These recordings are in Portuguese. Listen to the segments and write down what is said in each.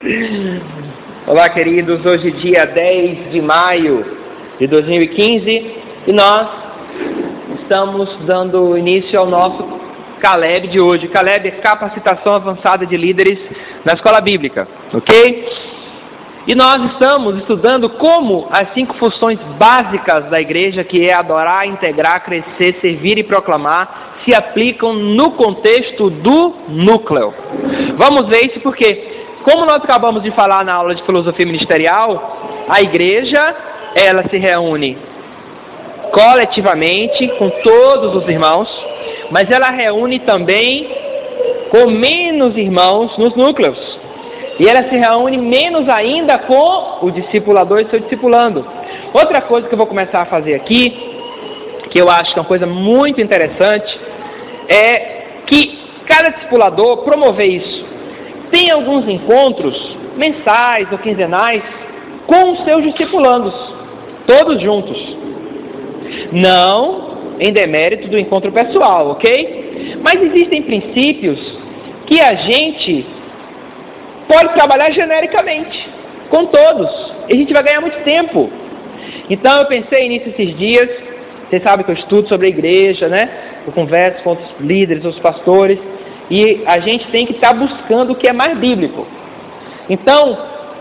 Olá, queridos. Hoje, dia 10 de maio de 2015, e nós estamos dando início ao nosso Caleb de hoje. Caleb é capacitação avançada de líderes na escola bíblica, ok? E nós estamos estudando como as 5 funções básicas da igreja, que é adorar, integrar, crescer, servir e proclamar, se aplicam no contexto do núcleo. Vamos ver isso porque, como nós acabamos de falar na aula de filosofia ministerial, a igreja, ela se reúne coletivamente com todos os irmãos, mas ela reúne também com menos irmãos nos núcleos. E ela se reúne menos ainda com o discipulador e seu discipulando. Outra coisa que eu vou começar a fazer aqui, que eu acho que é uma coisa muito interessante, é que cada discipulador promover isso. Tem alguns encontros mensais ou quinzenais com os seus discipulandos, todos juntos. Não em demérito do encontro pessoal, ok? Mas existem princípios que a gente pode trabalhar genericamente, com todos. E a gente vai ganhar muito tempo. Então eu pensei nisso esses dias. Vocês sabem que eu estudo sobre a igreja, né? Eu converso com outros líderes, outros pastores. E a gente tem que estar buscando o que é mais bíblico. Então,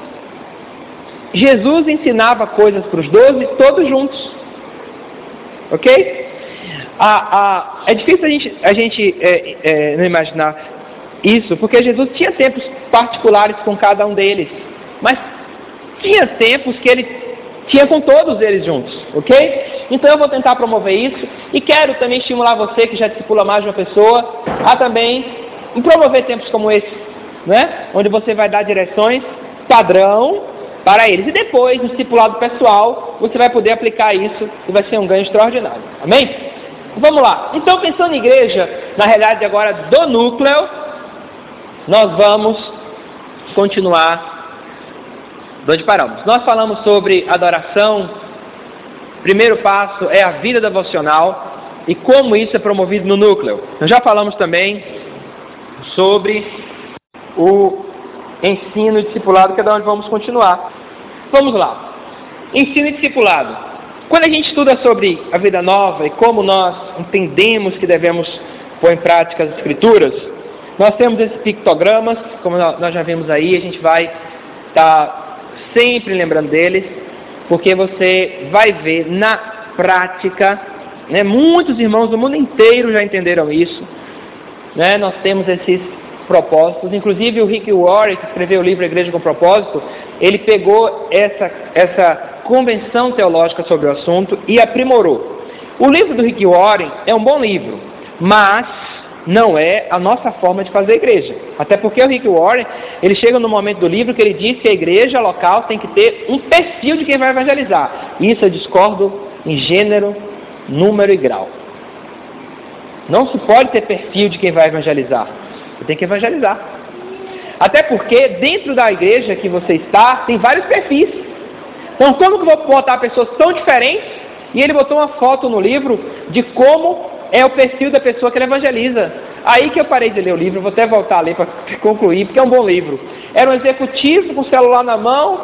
Jesus ensinava coisas para os 12, todos juntos. Ok? É difícil a gente não imaginar isso, porque Jesus tinha tempos particulares com cada um deles. Mas tinha tempos que ele tinha com todos eles juntos. Ok? Então eu vou tentar promover isso. E quero também estimular você que já discipula mais de uma pessoa a também promover tempos como esse, né? Onde você vai dar direções padrão para eles. E depois, no discipulado pessoal, você vai poder aplicar isso e vai ser um ganho extraordinário. Amém? Vamos lá. Então, pensando em igreja, na realidade agora do núcleo, nós vamos continuar de onde paramos. Nós falamos sobre adoração. Primeiro passo é a vida devocional e como isso é promovido no núcleo. Nós já falamos também sobre o ensino e discipulado, que é de onde vamos continuar. Vamos lá. Ensino e discipulado. Quando a gente estuda sobre a vida nova e como nós entendemos que devemos pôr em prática as escrituras, nós temos esses pictogramas, como nós já vimos aí, a gente vai estar sempre lembrando deles, porque você vai ver na prática, né, muitos irmãos do mundo inteiro já entenderam isso, né, nós temos esses propósitos, inclusive o Rick Warren, que escreveu o livro Igreja com Propósito, ele pegou essa convenção teológica sobre o assunto e aprimorou. O livro do Rick Warren é um bom livro, mas não é a nossa forma de fazer igreja. Até porque o Rick Warren, ele chega no momento do livro que ele diz que a igreja local tem que ter um perfil de quem vai evangelizar. Isso eu discordo em gênero, número e grau. Não se pode ter perfil de quem vai evangelizar. Você tem que evangelizar. Até porque dentro da igreja que você está, tem vários perfis. Então como que eu vou botar pessoas tão diferentes? E ele botou uma foto no livro de como é o perfil da pessoa que ele evangeliza. Aí que eu parei de ler o livro, vou até voltar a ler para concluir, porque é um bom livro. Era um executivo com o celular na mão,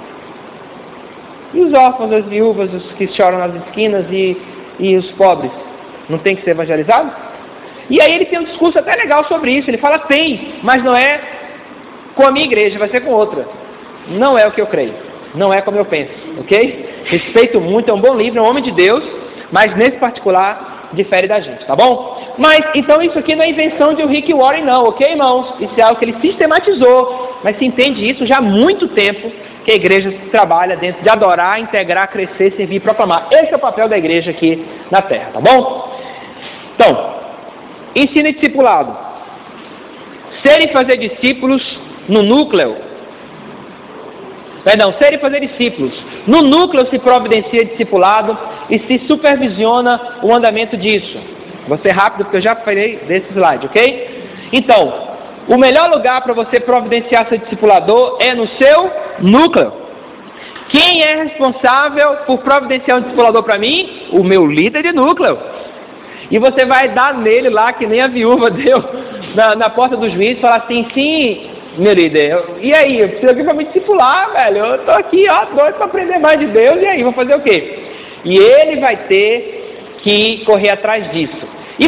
e os órfãos, as viúvas, os que choram nas esquinas e os pobres, não tem que ser evangelizado? E aí ele tem um discurso até legal sobre isso, ele fala tem, mas não é com a minha igreja, vai ser com outra. Não é o que eu creio, não é como eu penso, ok? Respeito muito, é um bom livro, é um homem de Deus, mas nesse particular difere da gente, tá bom? Mas, então isso aqui não é invenção de o Rick Warren não, ok, irmãos? Isso é algo que ele sistematizou, mas se entende isso já há muito tempo, que a igreja trabalha dentro de adorar, integrar, crescer, servir e proclamar. Esse é o papel da igreja aqui na Terra, tá bom? Então, ensino e discipulado. Ser e fazer discípulos no núcleo. Ser e fazer discípulos. No núcleo se providencia discipulado e se supervisiona o andamento disso. Vou ser rápido porque eu já falei desse slide, ok? Então, o melhor lugar para você providenciar seu discipulador é no seu núcleo. Quem é responsável por providenciar um discipulador para mim? O meu líder de núcleo. E você vai dar nele lá, que nem a viúva deu na porta do juiz, falar assim, sim, meu líder, e aí, eu preciso aqui para me discipular, velho, eu tô aqui, ó, doido para aprender mais de Deus, e aí, vou fazer o quê? E ele vai ter que correr atrás disso. E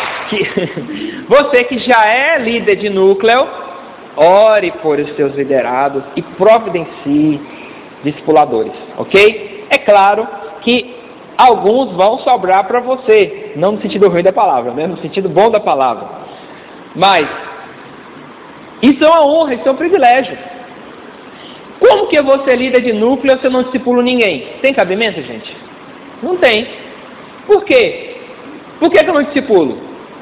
você que já é líder de núcleo, ore por os seus liderados e providencie discipuladores, ok? É claro que alguns vão sobrar para você, não no sentido ruim da palavra, né? No sentido bom da palavra. Mas isso é uma honra, isso é um privilégio. Como que eu vou ser líder de núcleo se eu não discipulo ninguém? Tem cabimento, gente? Não tem. Por quê? Por que eu não discipulo?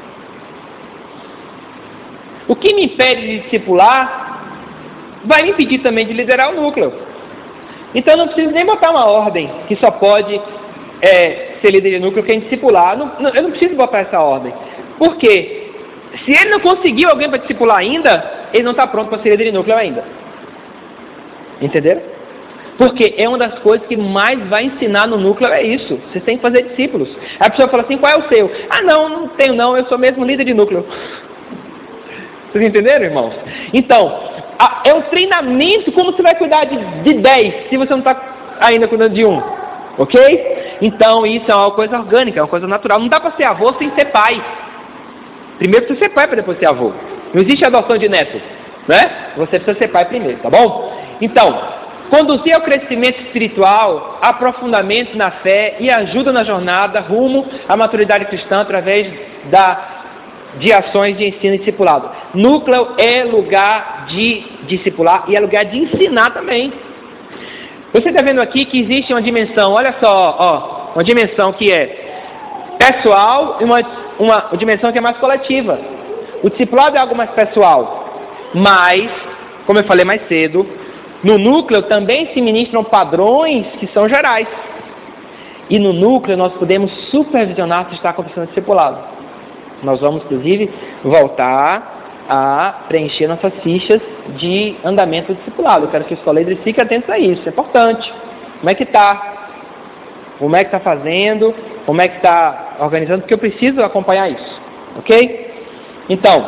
O que me impede de discipular vai me impedir também de liderar o núcleo. Então eu não preciso nem botar uma ordem que só pode ser líder de núcleo quem discipular. Eu não preciso botar essa ordem. Por quê? Se ele não conseguiu alguém para discipular ainda, ele não está pronto para ser líder de núcleo ainda. Entenderam? Porque é uma das coisas que mais vai ensinar no núcleo, é isso. Vocês têm que fazer discípulos. A pessoa fala assim, qual é o seu? Ah, não tenho não, eu sou mesmo líder de núcleo. Vocês entenderam, irmãos? Então, é um treinamento, como você vai cuidar de 10, se você não está ainda cuidando de um. Ok? Então, isso é uma coisa orgânica, é uma coisa natural. Não dá para ser avô sem ser pai. Primeiro precisa ser pai para depois ser avô. Não existe adoção de neto, né? Você precisa ser pai primeiro, tá bom? Então, conduzir ao crescimento espiritual, aprofundamento na fé e ajuda na jornada rumo à maturidade cristã através de ações de ensino e discipulado. Núcleo é lugar de discipular e é lugar de ensinar também. Você está vendo aqui que existe uma dimensão, olha só, ó, uma dimensão que é pessoal e uma dimensão que é mais coletiva. O discipulado é algo mais pessoal, mas, como eu falei mais cedo, no núcleo também se ministram padrões que são gerais. E no núcleo nós podemos supervisionar se está acontecendo discipulado. Nós vamos, inclusive, voltar a preencher nossas fichas de andamento do discipulado. Eu quero que os colegas fiquem atentos a isso, é importante. Como é que está? Como é que está fazendo? Como é que está organizando? Porque eu preciso acompanhar isso, ok? Então,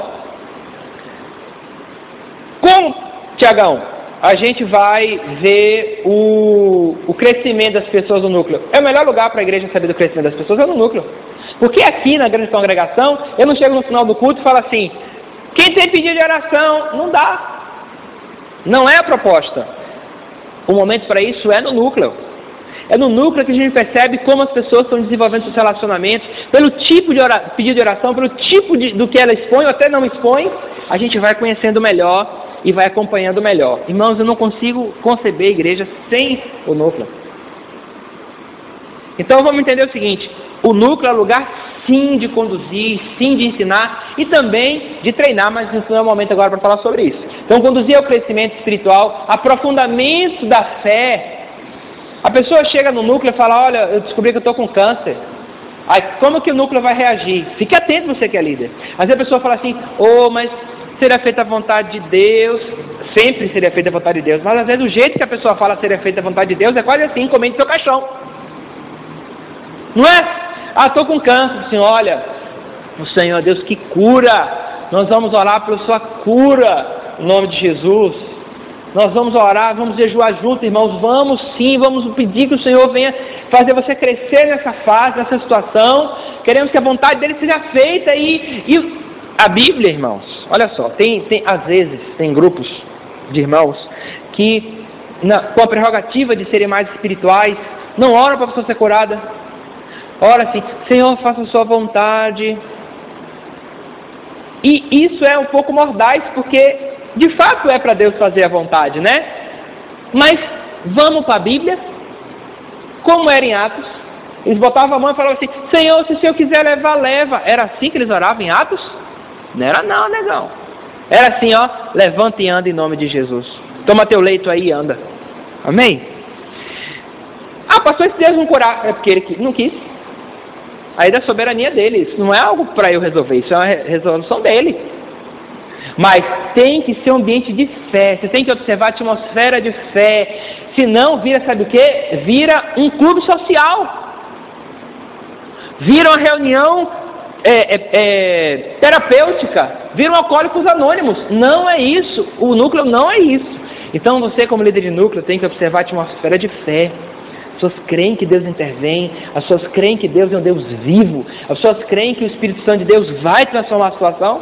como, Tiagão, a gente vai ver o crescimento das pessoas no núcleo? É o melhor lugar para a igreja saber do crescimento das pessoas é no núcleo. Porque aqui na grande congregação, eu não chego no final do culto e falo assim, quem tem pedido de oração? Não dá. Não é a proposta. O momento para isso é no núcleo. É no núcleo que a gente percebe como as pessoas estão desenvolvendo seus relacionamentos, pelo tipo de pedido de oração, pelo tipo do que ela expõe ou até não expõe, a gente vai conhecendo melhor e vai acompanhando melhor. Irmãos, eu não consigo conceber a igreja sem o núcleo. Então vamos entender o seguinte, o núcleo é lugar sim de conduzir, sim de ensinar e também de treinar, mas isso não é o momento agora para falar sobre isso. Então conduzir ao crescimento espiritual, aprofundamento da fé. A pessoa chega no núcleo e fala, olha, eu descobri que eu estou com câncer. Aí, como que o núcleo vai reagir? Fique atento, você que é líder. Às vezes a pessoa fala assim, mas seria feita a vontade de Deus. Sempre seria feita a vontade de Deus. Mas às vezes o jeito que a pessoa fala seria feita a vontade de Deus é quase assim, comente seu caixão. Não é? Estou com câncer. Assim, olha, o Senhor Deus que cura. Nós vamos orar pela sua cura, em nome de Jesus. Nós vamos orar, vamos jejuar juntos, irmãos. Vamos sim, vamos pedir que o Senhor venha fazer você crescer nessa fase, nessa situação. Queremos que a vontade dele seja feita. E a Bíblia, irmãos, olha só, às vezes tem grupos de irmãos que, com a prerrogativa de serem mais espirituais, não oram para a pessoa ser curada. Ora assim, Senhor, faça a sua vontade. E isso é um pouco mordaz, porque de fato é para Deus fazer a vontade, né? Mas vamos para a Bíblia, como era em Atos. Eles botavam a mão e falavam assim, Senhor, se o Senhor quiser levar, leva. Era assim que eles oravam em Atos? Não era não, negão. Era assim, ó, levanta e anda em nome de Jesus. Toma teu leito aí e anda. Amém? Pastor, se Deus não curar, é porque ele não quis. Aí da soberania dele, isso não é algo para eu resolver, isso é uma resolução dele. Mas tem que ser um ambiente de fé, você tem que observar a atmosfera de fé, senão vira, sabe o quê? Vira um clube social, vira uma reunião terapêutica viram alcoólicos anônimos. Não é isso. O núcleo não é isso. Então você, como líder de núcleo, tem que observar a atmosfera de fé. As pessoas creem que Deus intervém, as pessoas creem que Deus é um Deus vivo, as pessoas creem que o Espírito Santo de Deus vai transformar a situação.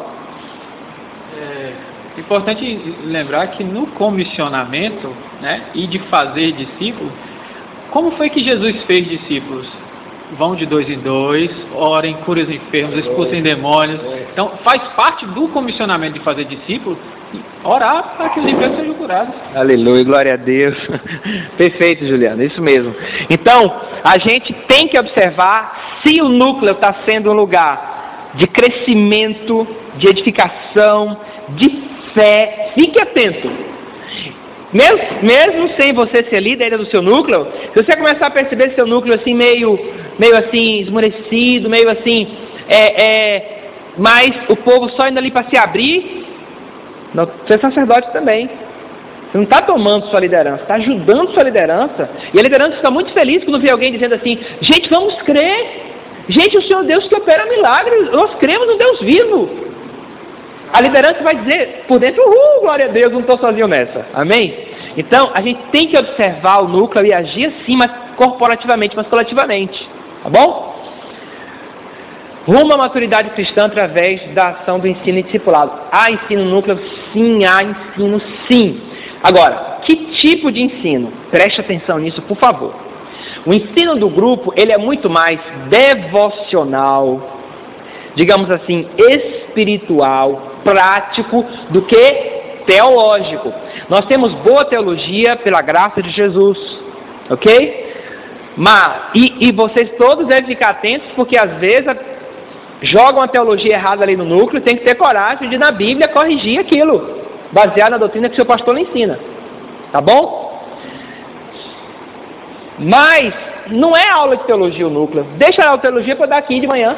É importante lembrar que no comissionamento, né, e de fazer discípulos, como foi que Jesus fez discípulos? Vão de 2 em 2, orem, curem os enfermos, expulsem demônios. Então faz parte do comissionamento de fazer discípulos, orar para que os enfermos sejam curados. Aleluia, glória a Deus. Perfeito, Juliana, isso mesmo. Então, a gente tem que observar se o núcleo está sendo um lugar de crescimento, de edificação, de fé. Fique atento. Mesmo sem você ser líder do seu núcleo, se você começar a perceber seu núcleo assim meio assim esmorecido, meio assim, mas o povo só indo ali para se abrir, não, você é sacerdote também. Você não está tomando sua liderança, está ajudando sua liderança. E a liderança fica muito feliz quando vê alguém dizendo assim: gente, vamos crer. Gente, o Senhor Deus que opera milagres, nós cremos no Deus vivo. A liderança vai dizer por dentro: glória a Deus, não estou sozinho nessa. Amém? Então, a gente tem que observar o núcleo e agir assim, mas corporativamente, mas coletivamente. Tá bom? Rumo à maturidade cristã através da ação do ensino e discipulado. Há ensino núcleo? Sim, há ensino sim. Agora, que tipo de ensino? Preste atenção nisso, por favor. O ensino do grupo, ele é muito mais devocional, digamos assim, espiritual, prático, do que teológico. Nós temos boa teologia pela graça de Jesus, ok? E vocês todos devem ficar atentos, porque às vezes jogam a teologia errada ali no núcleo. Tem que ter coragem de, na Bíblia, corrigir aquilo, baseado na doutrina que o seu pastor lhe ensina, tá bom? Mas não é aula de teologia o núcleo. Deixa a teologia para eu dar aqui de manhã.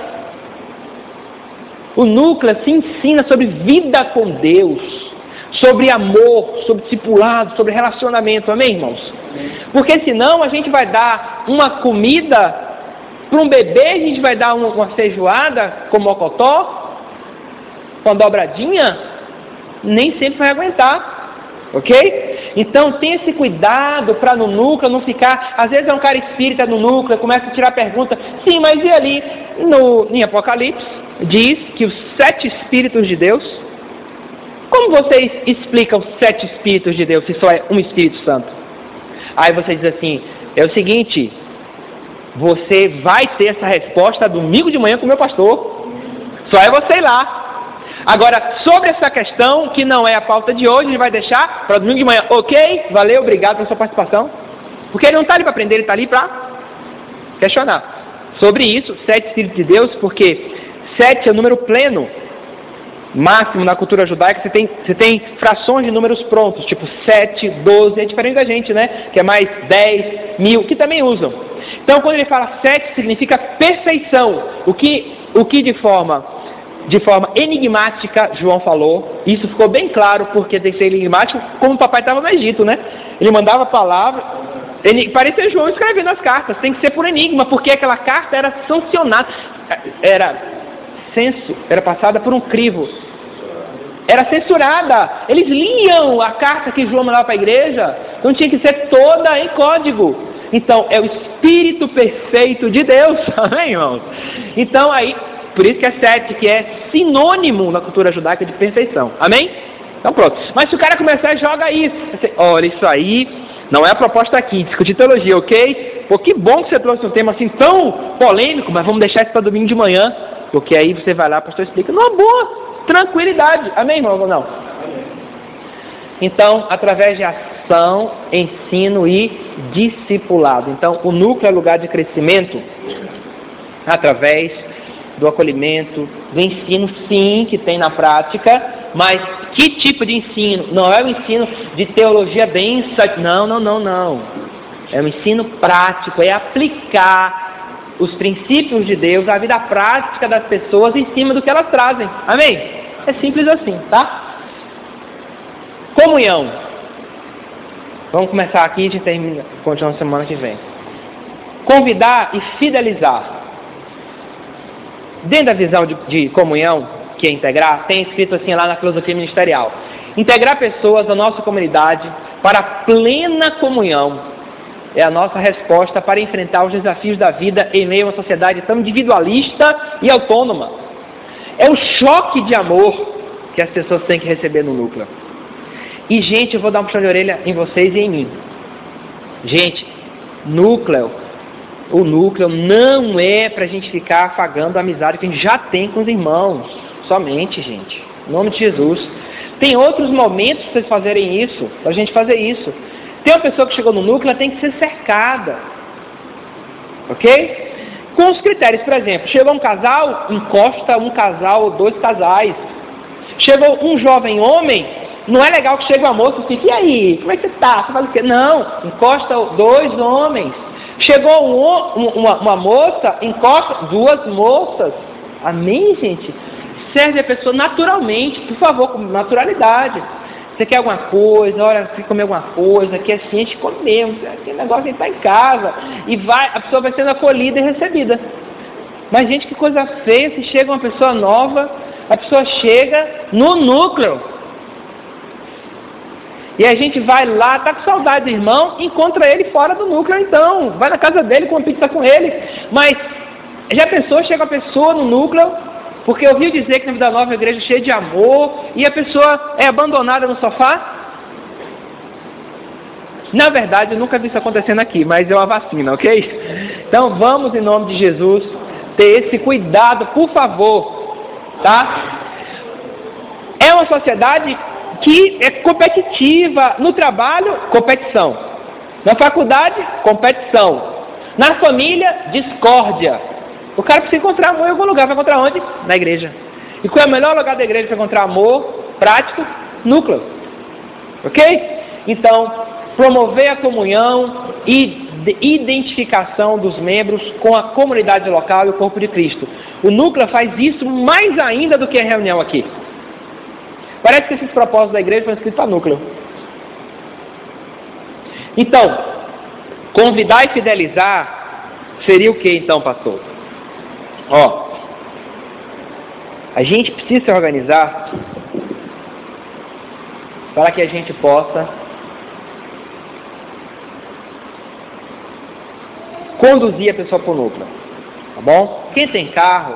O núcleo se ensina sobre vida com Deus, sobre amor, sobre discipulado, sobre relacionamento. Amém, irmãos? Porque senão a gente vai dar uma comida para um bebê, a gente vai dar uma feijoada com mocotó, com dobradinha, nem sempre vai aguentar. Ok? Então tem esse cuidado para no núcleo não ficar. Às vezes é um cara espírita no núcleo, começa a tirar pergunta. Sim, mas e ali em Apocalipse diz que os 7 Espíritos de Deus. Como vocês explicam os 7 Espíritos de Deus se só é um Espírito Santo? Aí você diz assim: é o seguinte, você vai ter essa resposta domingo de manhã com o meu pastor. Só é você ir lá. Agora, sobre essa questão, que não é a pauta de hoje, a gente vai deixar para domingo de manhã. Ok? Valeu, obrigado pela sua participação. Porque ele não está ali para aprender, ele está ali para questionar. Sobre isso, 7 Espíritos de Deus, porque 7 é o número pleno, máximo na cultura judaica. Você tem frações de números prontos, tipo 7, 12, é diferente da gente, né? Que é mais 10, 1000, que também usam. Então, quando ele fala 7, significa perfeição. O que de forma enigmática, João falou. Isso ficou bem claro, porque tem que ser enigmático, como o papai estava no Egito, né? Ele mandava a palavra, parecia João escrevendo as cartas, tem que ser por enigma, porque aquela carta era sancionada, era passada por um crivo, era censurada. Eles liam a carta que João mandava para a igreja, então tinha que ser toda em código. Então, é o Espírito perfeito de Deus, amém, irmãos? Então, aí, por isso que é 7, que é sinônimo na cultura judaica de perfeição. Amém? Então pronto. Mas se o cara começar, joga isso. Olha, isso aí não é a proposta aqui, discutir teologia, ok? Pô, que bom que você trouxe um tema assim tão polêmico, mas vamos deixar isso para domingo de manhã, porque aí você vai lá, o pastor explica numa boa tranquilidade. Amém, irmão, ou não? Então, através de ação, ensino e discipulado. Então, o núcleo é lugar de crescimento através do acolhimento, do ensino, sim, que tem na prática, mas que tipo de ensino? Não é o ensino de teologia densa, não. É um ensino prático, é aplicar os princípios de Deus à vida prática das pessoas em cima do que elas trazem. Amém? É simples assim, tá? Comunhão. Vamos começar aqui e a gente termina, continua na semana que vem. Convidar e fidelizar. Dentro da visão de comunhão, que é integrar? Tem escrito assim lá na filosofia ministerial: integrar pessoas da nossa comunidade para a plena comunhão é a nossa resposta para enfrentar os desafios da vida em meio a uma sociedade tão individualista e autônoma. É um choque de amor que as pessoas têm que receber no núcleo. E, gente, eu vou dar um puxão de orelha em vocês e em mim. Gente, o núcleo não é para a gente ficar afagando a amizade que a gente já tem com os irmãos. Somente, gente. Em nome de Jesus. Tem outros momentos para vocês fazerem isso, para a gente fazer isso. Tem uma pessoa que chegou no núcleo, ela tem que ser cercada. Ok? Com os critérios, por exemplo, chegou um casal, encosta um casal ou 2 casais. Chegou um jovem homem, não é legal que chegue uma moça e fique, e aí, como é que você está? Você fala o quê? Não, encosta 2 homens. Chegou uma moça, encosta 2 moças. Amém, gente? Serve a pessoa naturalmente, por favor, com naturalidade. Você quer alguma coisa, olha, quer comer alguma coisa, que assim a gente come mesmo, aquele negócio a gente está em casa, e a pessoa vai sendo acolhida e recebida. Mas, gente, que coisa feia, se chega uma pessoa nova, a pessoa chega no núcleo, e a gente vai lá, tá com saudade do irmão, encontra ele fora do núcleo então, vai na casa dele, come pizza com ele. Mas, já pensou, chega a pessoa no núcleo, porque eu ouvi dizer que na Vida Nova é uma igreja cheia de amor, e a pessoa é abandonada no sofá? Na verdade, eu nunca vi isso acontecendo aqui, mas é uma vacina, ok? Então vamos, em nome de Jesus, ter esse cuidado, por favor, tá? É uma sociedade que é competitiva. No trabalho, competição. Na faculdade, competição. Na família, discórdia. O cara precisa encontrar amor em algum lugar. Vai encontrar onde? Na igreja. E qual é o melhor lugar da igreja para encontrar amor prático? Núcleo. Ok? Então, promover a comunhão e identificação dos membros com a comunidade local e o corpo de Cristo. O núcleo faz isso mais ainda do que a reunião aqui. Parece que esses propósitos da igreja foram escritos para núcleo. Então, convidar e fidelizar seria o que então, pastor? A gente precisa se organizar para que a gente possa conduzir a pessoa para o núcleo, tá bom? Quem tem carro,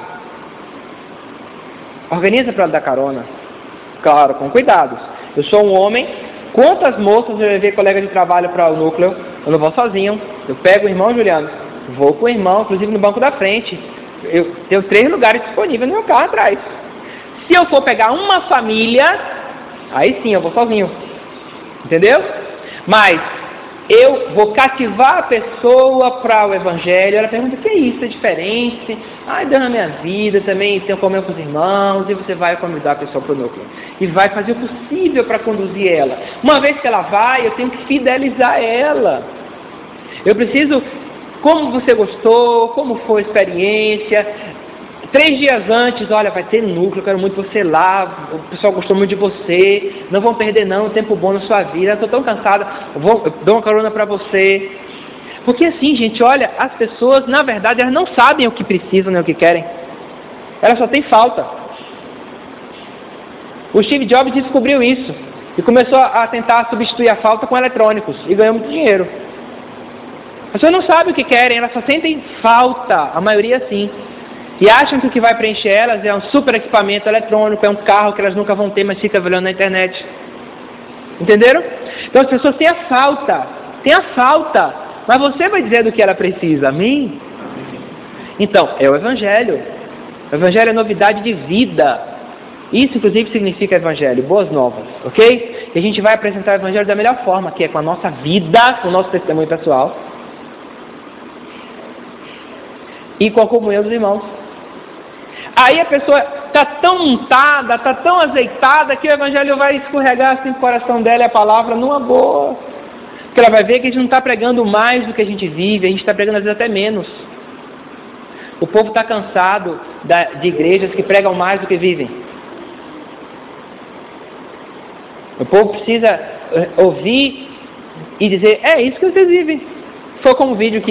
organiza para dar carona, claro, com cuidados. Eu sou um homem, quantas moças eu levei colega de trabalho para o núcleo? Eu não vou sozinho, eu pego o irmão Juliano, vou com o irmão, inclusive no banco da frente. Eu tenho 3 lugares disponíveis no meu carro atrás. Se eu for pegar uma família, aí sim eu vou sozinho, entendeu? Mas eu vou cativar a pessoa para o evangelho. Ela pergunta: o que é isso? É diferente? Deus na minha vida também tenho comunhão com os irmãos. E você vai convidar a pessoa para o núcleo e vai fazer o possível para conduzir ela. Uma vez que ela vai, eu tenho que fidelizar ela. Eu preciso, como você gostou, como foi a experiência. 3 dias antes, olha, vai ter núcleo, eu quero muito você lá, o pessoal gostou muito de você, não vão perder não, um tempo bom na sua vida, eu estou tão cansada, eu dou uma carona para você. Porque assim, gente, olha, as pessoas, na verdade, elas não sabem o que precisam nem o que querem, elas só têm falta. O Steve Jobs descobriu isso e começou a tentar substituir a falta com eletrônicos e ganhou muito dinheiro. As pessoas não sabem o que querem, elas só sentem falta, a maioria sim. E acham que o que vai preencher elas é um super equipamento eletrônico, é um carro que elas nunca vão ter, mas fica olhando na internet. Entenderam? Então as pessoas têm a falta, mas você vai dizer do que ela precisa, amém? Então, é o Evangelho. O Evangelho é novidade de vida. Isso, inclusive, significa Evangelho, boas novas, ok? E a gente vai apresentar o Evangelho da melhor forma, que é com a nossa vida, com o nosso testemunho pessoal e com a comunhão dos irmãos. Aí a pessoa está tão untada, está tão azeitada, que o Evangelho vai escorregar assim no coração dela e a palavra numa boa. Porque ela vai ver que a gente não está pregando mais do que a gente vive, a gente está pregando às vezes até menos. O povo está cansado de igrejas que pregam mais do que vivem. O povo precisa ouvir e dizer: é isso que vocês vivem. Foi como o vídeo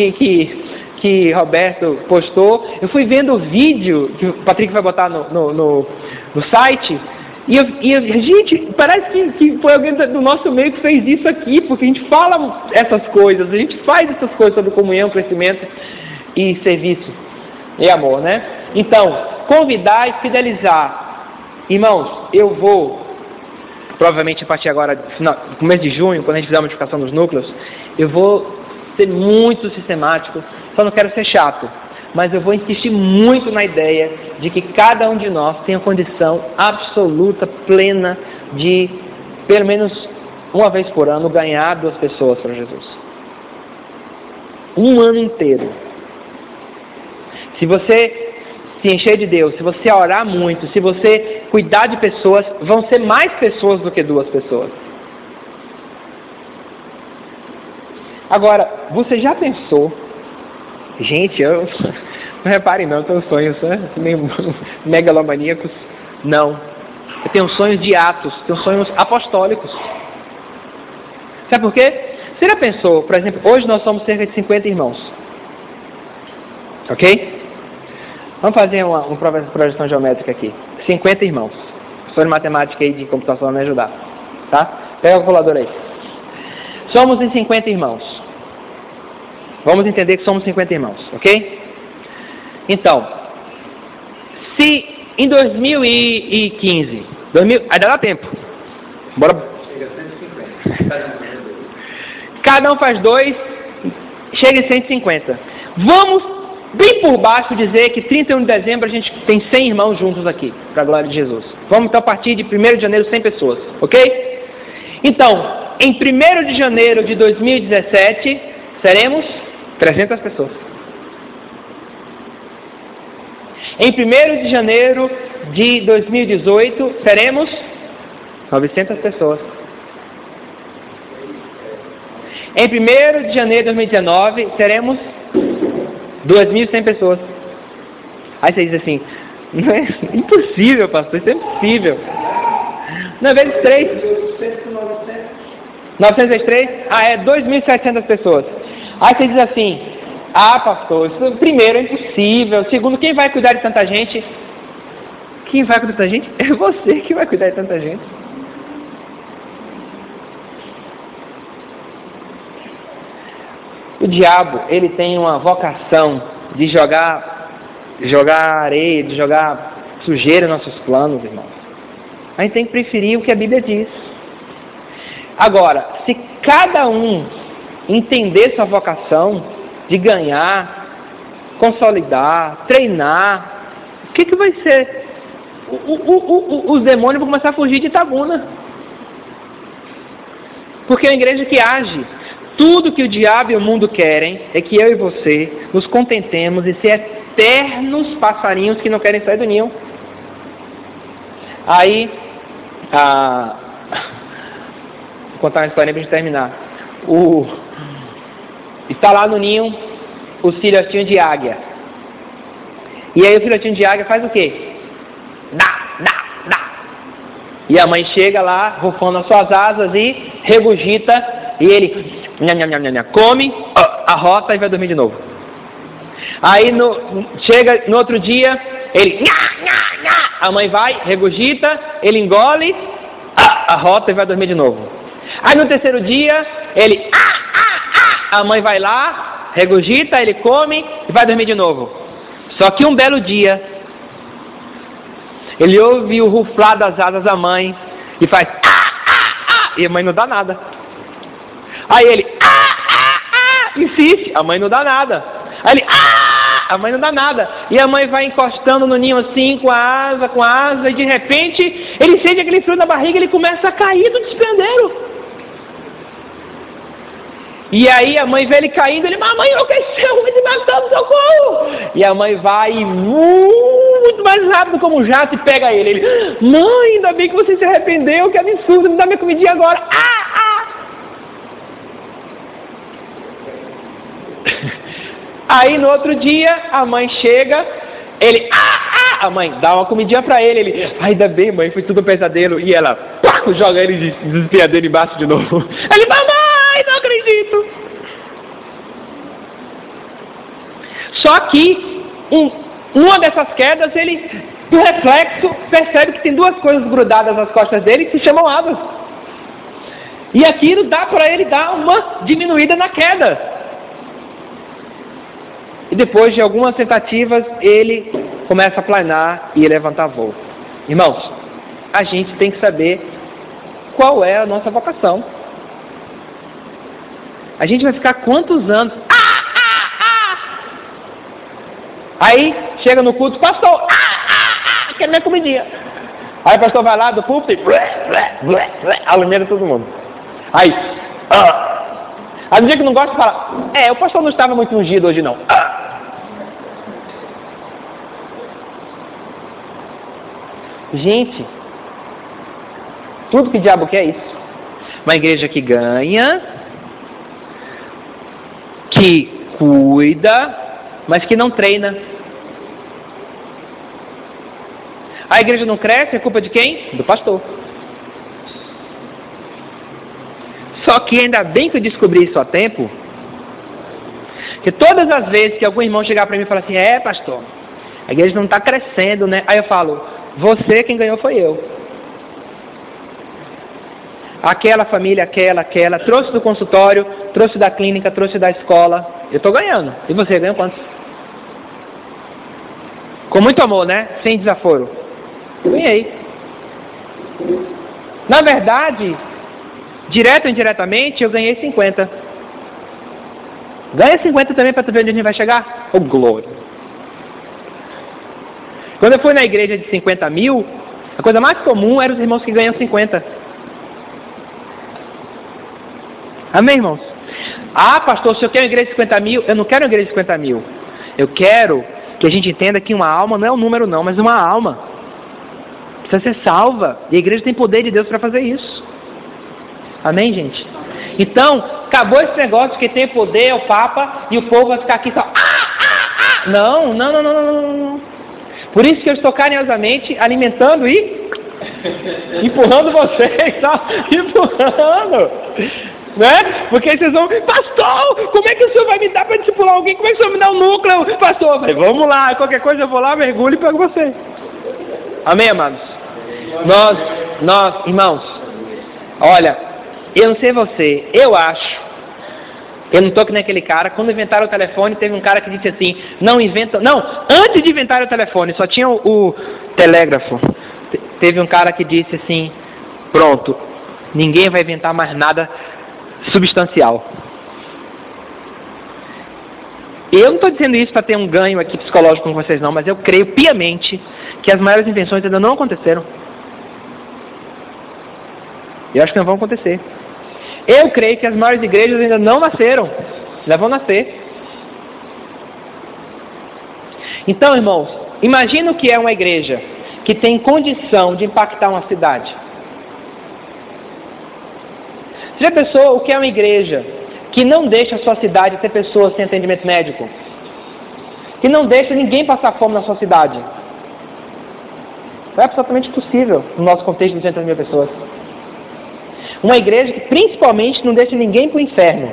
que Roberto postou. Eu fui vendo o vídeo que o Patrick vai botar no site. E gente, parece que foi alguém do nosso meio que fez isso aqui, porque a gente fala essas coisas, a gente faz essas coisas sobre comunhão, crescimento e serviço e amor, né? Então, convidar e fidelizar. Irmãos, eu vou, provavelmente a partir agora, no começo de junho, quando a gente fizer a modificação dos núcleos, eu vou ser muito sistemático, só não quero ser chato. Mas eu vou insistir muito na ideia de que cada um de nós tenha condição absoluta, plena, de, pelo menos uma vez por ano, ganhar 2 pessoas para Jesus. Um ano inteiro. Se você se encher de Deus, se você orar muito, se você cuidar de pessoas, vão ser mais pessoas do que 2 pessoas. Agora, você já pensou... Gente, não reparem não, eu tenho sonhos meio megalomaníacos. Não. Eu tenho sonhos de atos, tenho sonhos apostólicos. Sabe por quê? Você já pensou, por exemplo, hoje nós somos cerca de 50 irmãos. Ok? Vamos fazer uma projeção geométrica aqui. 50 irmãos. Professor de matemática e de computação vai me ajudar. Tá? Pega a calculadora aí. Somos em 50 irmãos. Vamos entender que somos 50 irmãos, ok? Então, se em 2015, ainda dá tempo. Bora. Chega a 150. Cada um faz 2, chega em 150. Vamos, bem por baixo, dizer que 31 de dezembro a gente tem 100 irmãos juntos aqui, para a glória de Jesus. Vamos então a partir de 1º de janeiro 100 pessoas, ok? Então, em 1º de janeiro de 2017, seremos 300 pessoas. Em 1º de janeiro de 2018, seremos 900 pessoas. Em 1º de janeiro de 2019, seremos 2.100 pessoas. Aí você diz assim, não é impossível, pastor, isso é impossível. 9 vezes 3. 900 vezes 3? É 2.700 pessoas. Aí você diz assim, pastor, isso, primeiro é impossível, segundo, quem vai cuidar de tanta gente? Quem vai cuidar de tanta gente? É você que vai cuidar de tanta gente. O diabo, ele tem uma vocação de jogar areia, de jogar sujeira nos nossos planos, irmãos. A gente tem que preferir o que a Bíblia diz. Agora, se cada um entender sua vocação de ganhar, consolidar, treinar, o que vai ser? Os demônios vão começar a fugir de Itabuna. Porque é uma igreja que age. Tudo que o diabo e o mundo querem é que eu e você nos contentemos e ser eternos passarinhos que não querem sair do ninho. Aí, vou contar uma história para a gente terminar. Está lá no ninho os filhotinhos de águia. E aí o filhotinho de águia faz o quê? Dá. E a mãe chega lá, rufando as suas asas e regurgita. E ele come, arrota e vai dormir de novo. Aí chega no outro dia, ele... A mãe vai, regurgita, ele engole, arrota e vai dormir de novo. Aí no terceiro dia, ele... A mãe vai lá, regurgita, ele come e vai dormir de novo. Só que um belo dia, ele ouve o ruflar das asas da mãe e faz... E a mãe não dá nada. Aí ele... Insiste, a mãe não dá nada. Aí ele... A mãe não dá nada. E a mãe vai encostando no ninho assim, com a asa, e de repente, ele sente aquele frio na barriga e ele começa a cair do despendeiro. E aí a mãe vê ele caindo, ele, mamãe, enlouqueceu, me matando, socorro! E a mãe vai muito mais rápido como um jato e pega ele. Ele, mãe, ainda bem que você se arrependeu, que absurdo, me dá minha comidinha agora. Aí no outro dia, a mãe chega, ele, a mãe dá uma comidinha pra ele, ainda bem, mãe, foi tudo um pesadelo. E ela, joga ele desesperador embaixo de novo. Ele, mamãe, não acredito. Só que, uma dessas quedas, ele E o reflexo percebe que tem duas coisas grudadas nas costas dele que se chamam asas. E aquilo dá para ele dar uma diminuída na queda. E depois de algumas tentativas, ele começa a planar e levantar voo. Irmãos, a gente tem que saber qual é a nossa vocação. A gente vai ficar quantos anos? Aí, chega no culto, pastor, quero minha comidinha. Aí o pastor vai lá do púlpito e alimenta todo mundo. Aí, no dia que não gosta, fala, o pastor não estava muito ungido hoje não. Gente, tudo que o diabo quer é isso. Uma igreja que ganha, que cuida, mas que não treina. A igreja não cresce, é culpa de quem? Do pastor. Só que ainda bem que eu descobri isso a tempo, que todas as vezes que algum irmão chegar para mim e falar assim, pastor, a igreja não está crescendo, né? Aí eu falo, você quem ganhou foi eu. Aquela família, aquela, trouxe do consultório, trouxe da clínica, trouxe da escola, eu estou ganhando. E você ganhou quantos? Com muito amor, né? Sem desaforo. Eu ganhei. Na verdade, direto ou indiretamente, eu ganhei 50. Ganha 50 também para tu ver onde a gente vai chegar? Oh, glória! Quando eu fui na igreja de 50 mil, a coisa mais comum era os irmãos que ganham 50. Amém, irmãos? Pastor, se eu quero uma igreja de 50 mil, eu não quero uma igreja de 50 mil. Eu quero que a gente entenda que uma alma não é um número não, mas uma alma. Precisa ser salva. E a igreja tem poder de Deus para fazer isso. Amém, gente? Então, acabou esse negócio que tem poder, é o Papa, e o povo vai ficar aqui só... Não. Por isso que eu estou carinhosamente alimentando e empurrando vocês, tá? Empurrando, né? Porque vocês vão, pastor, como é que o senhor vai me dar para discipular alguém? Como é que o senhor me dá um núcleo? Pastor, falei, vamos lá, qualquer coisa eu vou lá, mergulho e pego você. Amém, amados? Nós, irmãos, olha, eu não sei você, eu acho, eu não estou que nem aquele cara, quando inventaram o telefone, teve um cara que disse assim, antes de inventar o telefone, só tinha o telégrafo. Teve um cara que disse assim, pronto, ninguém vai inventar mais nada substancial. Eu não estou dizendo isso para ter um ganho aqui psicológico com vocês não, mas eu creio piamente que as maiores invenções ainda não aconteceram. Eu acho que não vão acontecer. Eu creio que as maiores igrejas ainda não nasceram. Já vão nascer. Então, irmãos, imagina o que é uma igreja que tem condição de impactar uma cidade. Você já pensou o que é uma igreja que não deixa a sua cidade ter pessoas sem atendimento médico? Que não deixa ninguém passar fome na sua cidade? É absolutamente possível no nosso contexto de 200 mil pessoas. Uma igreja que principalmente não deixa ninguém para o inferno.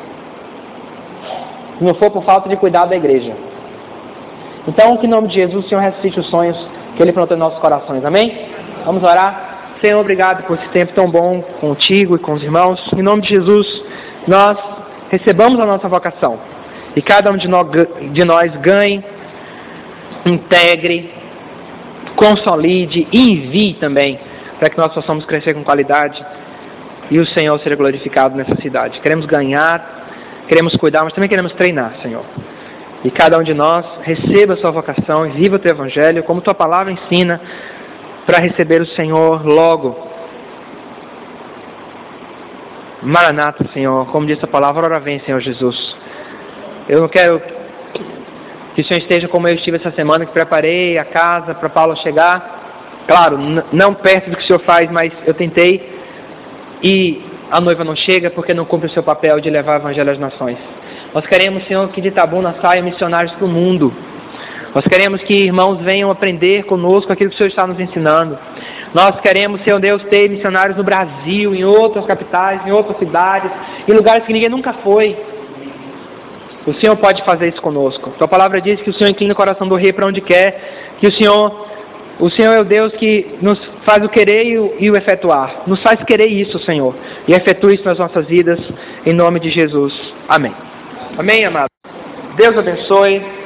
Se não for por falta de cuidado da igreja. Então, que em nome de Jesus o Senhor ressuscite os sonhos que Ele plantou em nossos corações. Amém? Vamos orar. Senhor, obrigado por esse tempo tão bom contigo e com os irmãos. Em nome de Jesus, nós recebamos a nossa vocação. E cada um de nós ganhe, integre, consolide e envie também, para que nós possamos crescer com qualidade e o Senhor seja glorificado nessa cidade. Queremos ganhar, queremos cuidar, mas também queremos treinar, Senhor. E cada um de nós receba a sua vocação e viva o teu evangelho, como tua palavra ensina, para receber o Senhor logo. Maranata, Senhor, como diz a palavra, ora vem, Senhor Jesus. Eu não quero que o Senhor esteja como eu estive essa semana, que preparei a casa para Paulo chegar. Claro, não perto do que o Senhor faz, mas eu tentei. E a noiva não chega porque não cumpre o seu papel de levar o evangelho às nações. Nós queremos, Senhor, que de Itabuna saiam missionários para o mundo. Nós queremos que irmãos venham aprender conosco aquilo que o Senhor está nos ensinando. Nós queremos, Senhor Deus, ter missionários no Brasil, em outras capitais, em outras cidades, em lugares que ninguém nunca foi. O Senhor pode fazer isso conosco. Tua palavra diz que o Senhor inclina o coração do rei para onde quer, que o Senhor O Senhor é o Deus que nos faz o querer e o efetuar. Nos faz querer isso, Senhor. E efetua isso nas nossas vidas, em nome de Jesus. Amém. Amém, amado. Deus abençoe.